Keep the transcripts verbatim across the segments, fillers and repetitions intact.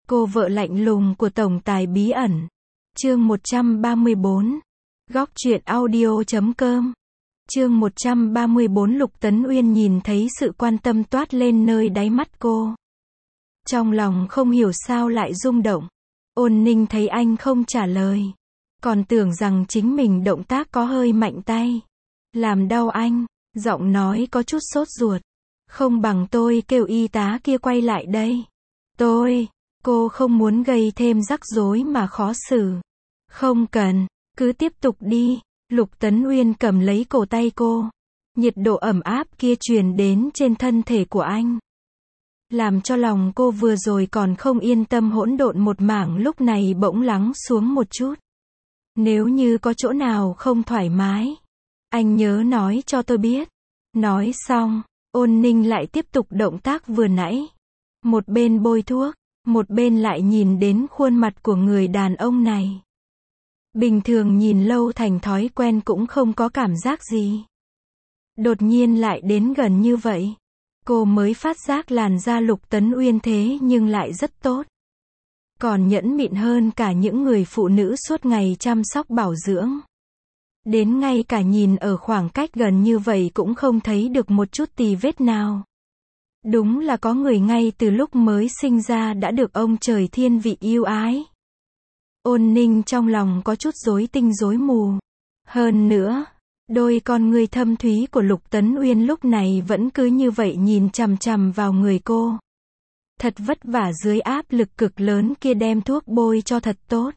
Cô vợ lạnh lùng của tổng tài bí ẩn. Chương một trăm ba mươi bốn. Góc truyện audio chấm com. Chương một trăm ba mươi bốn. Lục Tấn Uyên nhìn thấy sự quan tâm toát lên nơi đáy mắt cô. Trong lòng không hiểu sao lại rung động. Ôn Ninh thấy anh không trả lời, còn tưởng rằng chính mình động tác có hơi mạnh tay, làm đau anh, giọng nói có chút sốt ruột. Không bằng tôi kêu y tá kia quay lại đây. Tôi, cô không muốn gây thêm rắc rối mà khó xử. Không cần, cứ tiếp tục đi. Lục Tấn Uyên cầm lấy cổ tay cô. Nhiệt độ ẩm áp kia truyền đến trên thân thể của anh, làm cho lòng cô vừa rồi còn không yên tâm hỗn độn một mảng lúc này bỗng lắng xuống một chút. Nếu như có chỗ nào không thoải mái, anh nhớ nói cho tôi biết. Nói xong, Ôn Ninh lại tiếp tục động tác vừa nãy. Một bên bôi thuốc, một bên lại nhìn đến khuôn mặt của người đàn ông này. Bình thường nhìn lâu thành thói quen cũng không có cảm giác gì. Đột nhiên lại đến gần như vậy, cô mới phát giác làn da Lục Tấn Uyên thế nhưng lại rất tốt. Còn nhẫn mịn hơn cả những người phụ nữ suốt ngày chăm sóc bảo dưỡng. Đến ngay cả nhìn ở khoảng cách gần như vậy cũng không thấy được một chút tì vết nào. Đúng là có người ngay từ lúc mới sinh ra đã được ông trời thiên vị yêu ái. Ôn Ninh trong lòng có chút rối tinh rối mù. Hơn nữa, đôi con ngươi thâm thúy của Lục Tấn Uyên lúc này vẫn cứ như vậy nhìn chằm chằm vào người cô. Thật vất vả dưới áp lực cực lớn kia đem thuốc bôi cho thật tốt.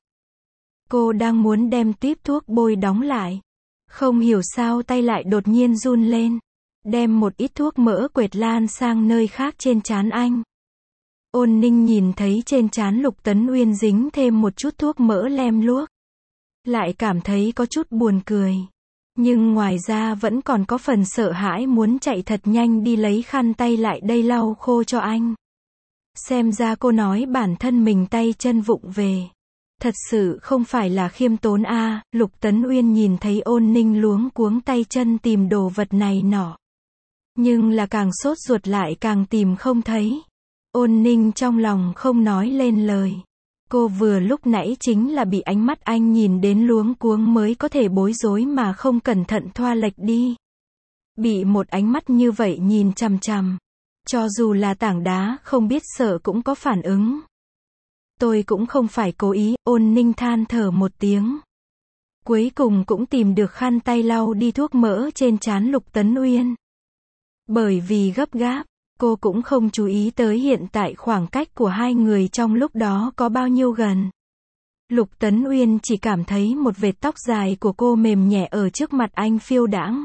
Cô đang muốn đem tuýp thuốc bôi đóng lại. Không hiểu sao tay lại đột nhiên run lên. Đem một ít thuốc mỡ quệt lan sang nơi khác trên trán anh. Ôn Ninh nhìn thấy trên trán Lục Tấn Uyên dính thêm một chút thuốc mỡ lem luốc, lại cảm thấy có chút buồn cười. Nhưng ngoài ra vẫn còn có phần sợ hãi muốn chạy thật nhanh đi lấy khăn tay lại đây lau khô cho anh. Xem ra cô nói bản thân mình tay chân vụng về. Thật sự không phải là khiêm tốn a. À. Lục Tấn Uyên nhìn thấy Ôn Ninh luống cuống tay chân tìm đồ vật này nọ. Nhưng là càng sốt ruột lại càng tìm không thấy. Ôn Ninh trong lòng không nói lên lời. Cô vừa lúc nãy chính là bị ánh mắt anh nhìn đến luống cuống mới có thể bối rối mà không cẩn thận thoa lệch đi. Bị một ánh mắt như vậy nhìn chằm chằm, cho dù là tảng đá không biết sợ cũng có phản ứng. Tôi cũng không phải cố ý. Ôn Ninh than thở một tiếng. Cuối cùng cũng tìm được khăn tay lau đi thuốc mỡ trên trán Lục Tấn Uyên. Bởi vì gấp gáp, cô cũng không chú ý tới hiện tại khoảng cách của hai người trong lúc đó có bao nhiêu gần. Lục Tấn Uyên chỉ cảm thấy một vệt tóc dài của cô mềm nhẹ ở trước mặt anh phiêu đãng,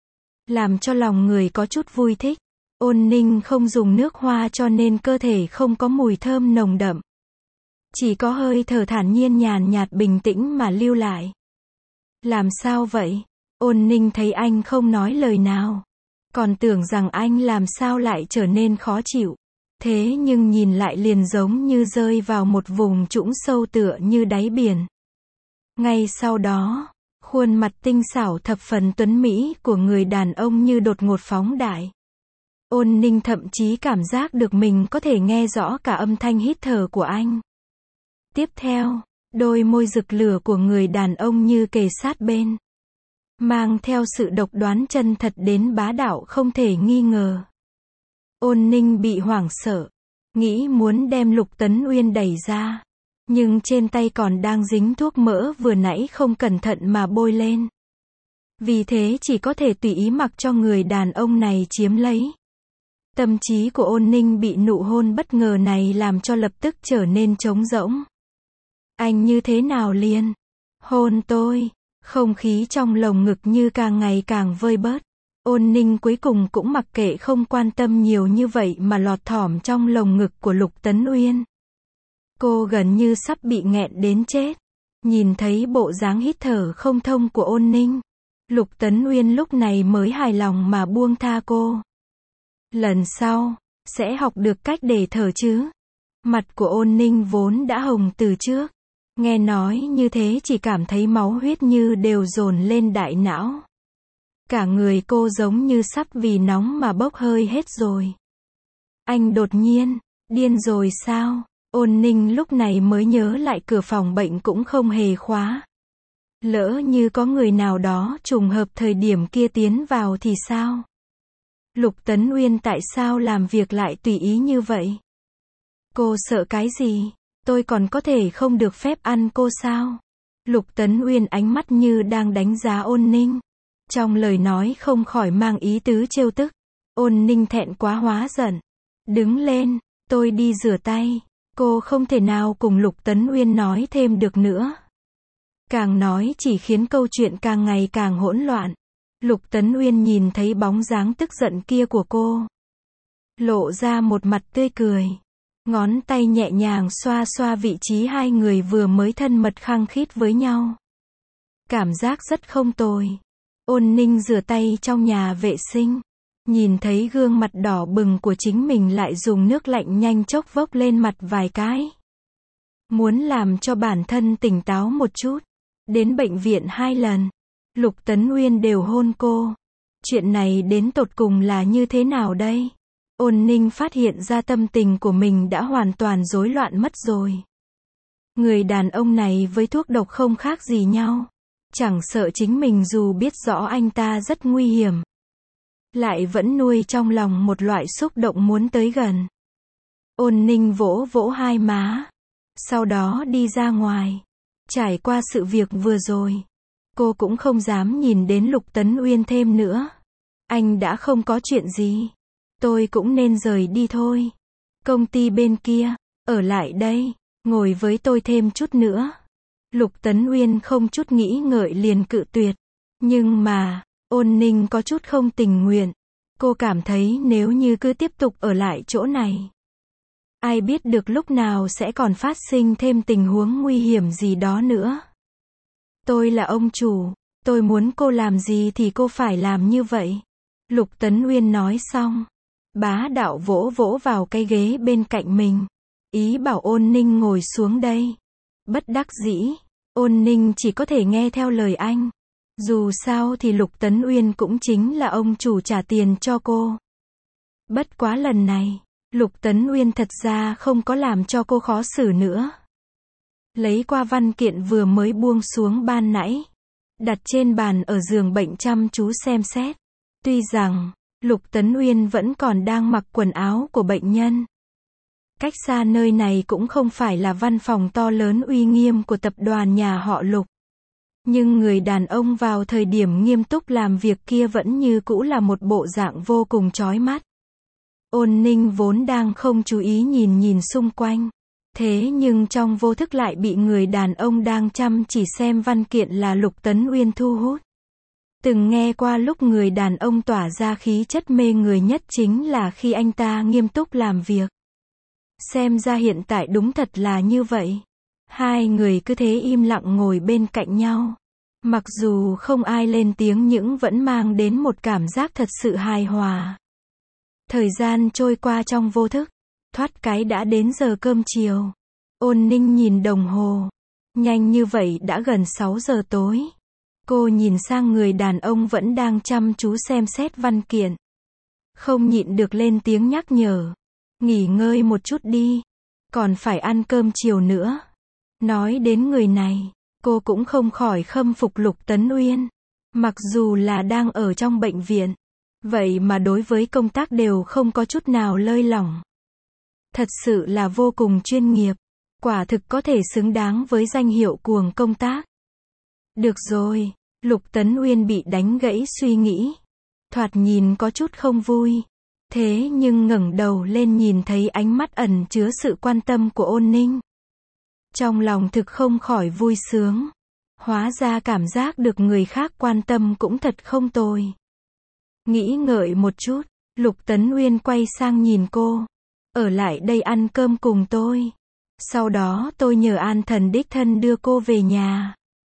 làm cho lòng người có chút vui thích. Ôn Ninh không dùng nước hoa cho nên cơ thể không có mùi thơm nồng đậm. Chỉ có hơi thở thản nhiên nhàn nhạt bình tĩnh mà lưu lại. Làm sao vậy? Ôn Ninh thấy anh không nói lời nào, còn tưởng rằng anh làm sao lại trở nên khó chịu. Thế nhưng nhìn lại liền giống như rơi vào một vùng trũng sâu tựa như đáy biển. Ngay sau đó, khuôn mặt tinh xảo thập phần tuấn mỹ của người đàn ông như đột ngột phóng đại. Ôn Ninh thậm chí cảm giác được mình có thể nghe rõ cả âm thanh hít thở của anh. Tiếp theo, đôi môi rực lửa của người đàn ông như kề sát bên, mang theo sự độc đoán chân thật đến bá đạo không thể nghi ngờ. Ôn Ninh bị hoảng sợ, nghĩ muốn đem Lục Tấn Uyên đẩy ra, nhưng trên tay còn đang dính thuốc mỡ vừa nãy không cẩn thận mà bôi lên. Vì thế chỉ có thể tùy ý mặc cho người đàn ông này chiếm lấy. Tâm trí của Ôn Ninh bị nụ hôn bất ngờ này làm cho lập tức trở nên trống rỗng. Anh như thế nào liền hôn tôi? Không khí trong lồng ngực như càng ngày càng vơi bớt. Ôn Ninh cuối cùng cũng mặc kệ không quan tâm nhiều như vậy mà lọt thỏm trong lồng ngực của Lục Tấn Uyên. Cô gần như sắp bị nghẹn đến chết. Nhìn thấy bộ dáng hít thở không thông của Ôn Ninh, Lục Tấn Uyên lúc này mới hài lòng mà buông tha cô. Lần sau, sẽ học được cách để thở chứ. Mặt của Ôn Ninh vốn đã hồng từ trước. Nghe nói như thế chỉ cảm thấy máu huyết như đều dồn lên đại não. Cả người cô giống như sắp vì nóng mà bốc hơi hết rồi. Anh đột nhiên, điên rồi sao? Ôn Ninh lúc này mới nhớ lại cửa phòng bệnh cũng không hề khóa. Lỡ như có người nào đó trùng hợp thời điểm kia tiến vào thì sao? Lục Tấn Uyên tại sao làm việc lại tùy ý như vậy? Cô sợ cái gì? Tôi còn có thể không được phép ăn cô sao? Lục Tấn Uyên ánh mắt như đang đánh giá Ôn Ninh. Trong lời nói không khỏi mang ý tứ trêu tức. Ôn Ninh thẹn quá hóa giận. Đứng lên, tôi đi rửa tay. Cô không thể nào cùng Lục Tấn Uyên nói thêm được nữa. Càng nói chỉ khiến câu chuyện càng ngày càng hỗn loạn. Lục Tấn Uyên nhìn thấy bóng dáng tức giận kia của cô, lộ ra một mặt tươi cười. Ngón tay nhẹ nhàng xoa xoa vị trí hai người vừa mới thân mật khăng khít với nhau. Cảm giác rất không tồi. Ôn Ninh rửa tay trong nhà vệ sinh. Nhìn thấy gương mặt đỏ bừng của chính mình lại dùng nước lạnh nhanh chốc vốc lên mặt vài cái. Muốn làm cho bản thân tỉnh táo một chút. Đến bệnh viện hai lần. Lục Tấn Uyên đều hôn cô. Chuyện này đến tột cùng là như thế nào đây? Ôn Ninh phát hiện ra tâm tình của mình đã hoàn toàn rối loạn mất rồi. Người đàn ông này với thuốc độc không khác gì nhau. Chẳng sợ chính mình dù biết rõ anh ta rất nguy hiểm, lại vẫn nuôi trong lòng một loại xúc động muốn tới gần. Ôn Ninh vỗ vỗ hai má. Sau đó đi ra ngoài. Trải qua sự việc vừa rồi, cô cũng không dám nhìn đến Lục Tấn Uyên thêm nữa. Anh đã không có chuyện gì. Tôi cũng nên rời đi thôi. Công ty bên kia, ở lại đây, ngồi với tôi thêm chút nữa. Lục Tấn Uyên không chút nghĩ ngợi liền cự tuyệt. Nhưng mà, Ôn Ninh có chút không tình nguyện. Cô cảm thấy nếu như cứ tiếp tục ở lại chỗ này, ai biết được lúc nào sẽ còn phát sinh thêm tình huống nguy hiểm gì đó nữa. Tôi là ông chủ, tôi muốn cô làm gì thì cô phải làm như vậy. Lục Tấn Uyên nói xong, bá đạo vỗ vỗ vào cái ghế bên cạnh mình. Ý bảo Ôn Ninh ngồi xuống đây. Bất đắc dĩ, Ôn Ninh chỉ có thể nghe theo lời anh. Dù sao thì Lục Tấn Uyên cũng chính là ông chủ trả tiền cho cô. Bất quá lần này, Lục Tấn Uyên thật ra không có làm cho cô khó xử nữa. Lấy qua văn kiện vừa mới buông xuống ban nãy, đặt trên bàn ở giường bệnh chăm chú xem xét. Tuy rằng, Lục Tấn Uyên vẫn còn đang mặc quần áo của bệnh nhân. Cách xa nơi này cũng không phải là văn phòng to lớn uy nghiêm của tập đoàn nhà họ Lục. Nhưng người đàn ông vào thời điểm nghiêm túc làm việc kia vẫn như cũ là một bộ dạng vô cùng chói mắt. Ôn Ninh vốn đang không chú ý nhìn nhìn xung quanh. Thế nhưng trong vô thức lại bị người đàn ông đang chăm chỉ xem văn kiện là Lục Tấn Uyên thu hút. Từng nghe qua lúc người đàn ông tỏa ra khí chất mê người nhất chính là khi anh ta nghiêm túc làm việc. Xem ra hiện tại đúng thật là như vậy. Hai người cứ thế im lặng ngồi bên cạnh nhau. Mặc dù không ai lên tiếng nhưng vẫn mang đến một cảm giác thật sự hài hòa. Thời gian trôi qua trong vô thức. Thoát cái đã đến giờ cơm chiều. Ôn Ninh nhìn đồng hồ. Nhanh như vậy đã gần sáu giờ tối. Cô nhìn sang người đàn ông vẫn đang chăm chú xem xét văn kiện. Không nhịn được lên tiếng nhắc nhở. Nghỉ ngơi một chút đi. Còn phải ăn cơm chiều nữa. Nói đến người này, cô cũng không khỏi khâm phục Lục Tấn Uyên. Mặc dù là đang ở trong bệnh viện, vậy mà đối với công tác đều không có chút nào lơi lỏng. Thật sự là vô cùng chuyên nghiệp. Quả thực có thể xứng đáng với danh hiệu cuồng công tác. Được rồi, Lục Tấn Uyên bị đánh gãy suy nghĩ. Thoạt nhìn có chút không vui. Thế nhưng ngẩng đầu lên nhìn thấy ánh mắt ẩn chứa sự quan tâm của Ôn Ninh. Trong lòng thực không khỏi vui sướng. Hóa ra cảm giác được người khác quan tâm cũng thật không tồi. Nghĩ ngợi một chút, Lục Tấn Uyên quay sang nhìn cô. Ở lại đây ăn cơm cùng tôi. Sau đó tôi nhờ An Thần đích thân đưa cô về nhà.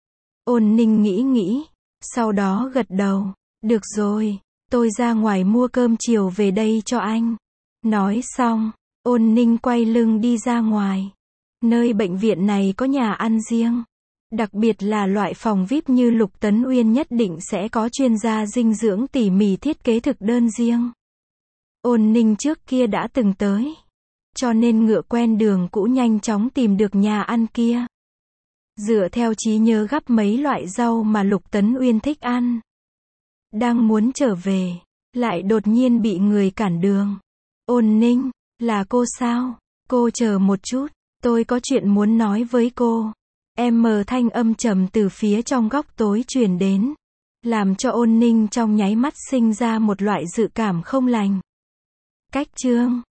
Ôn Ninh nghĩ nghĩ. Sau đó gật đầu. Được rồi, tôi ra ngoài mua cơm chiều về đây cho anh. Nói xong, Ôn Ninh quay lưng đi ra ngoài. Nơi bệnh viện này có nhà ăn riêng. Đặc biệt là loại phòng vi ai pi như Lục Tấn Uyên nhất định sẽ có chuyên gia dinh dưỡng tỉ mỉ thiết kế thực đơn riêng. Ôn Ninh trước kia đã từng tới. cho nên ngựa quen đường cũ nhanh chóng tìm được nhà ăn kia. Dựa theo trí nhớ gắp mấy loại rau mà Lục Tấn Uyên thích ăn. Đang muốn trở về, lại đột nhiên bị người cản đường. Ôn Ninh, là cô sao? Cô chờ một chút, tôi có chuyện muốn nói với cô. Em mờ thanh âm trầm từ phía trong góc tối truyền đến, làm cho Ôn Ninh trong nháy mắt sinh ra một loại dự cảm không lành. Cách chương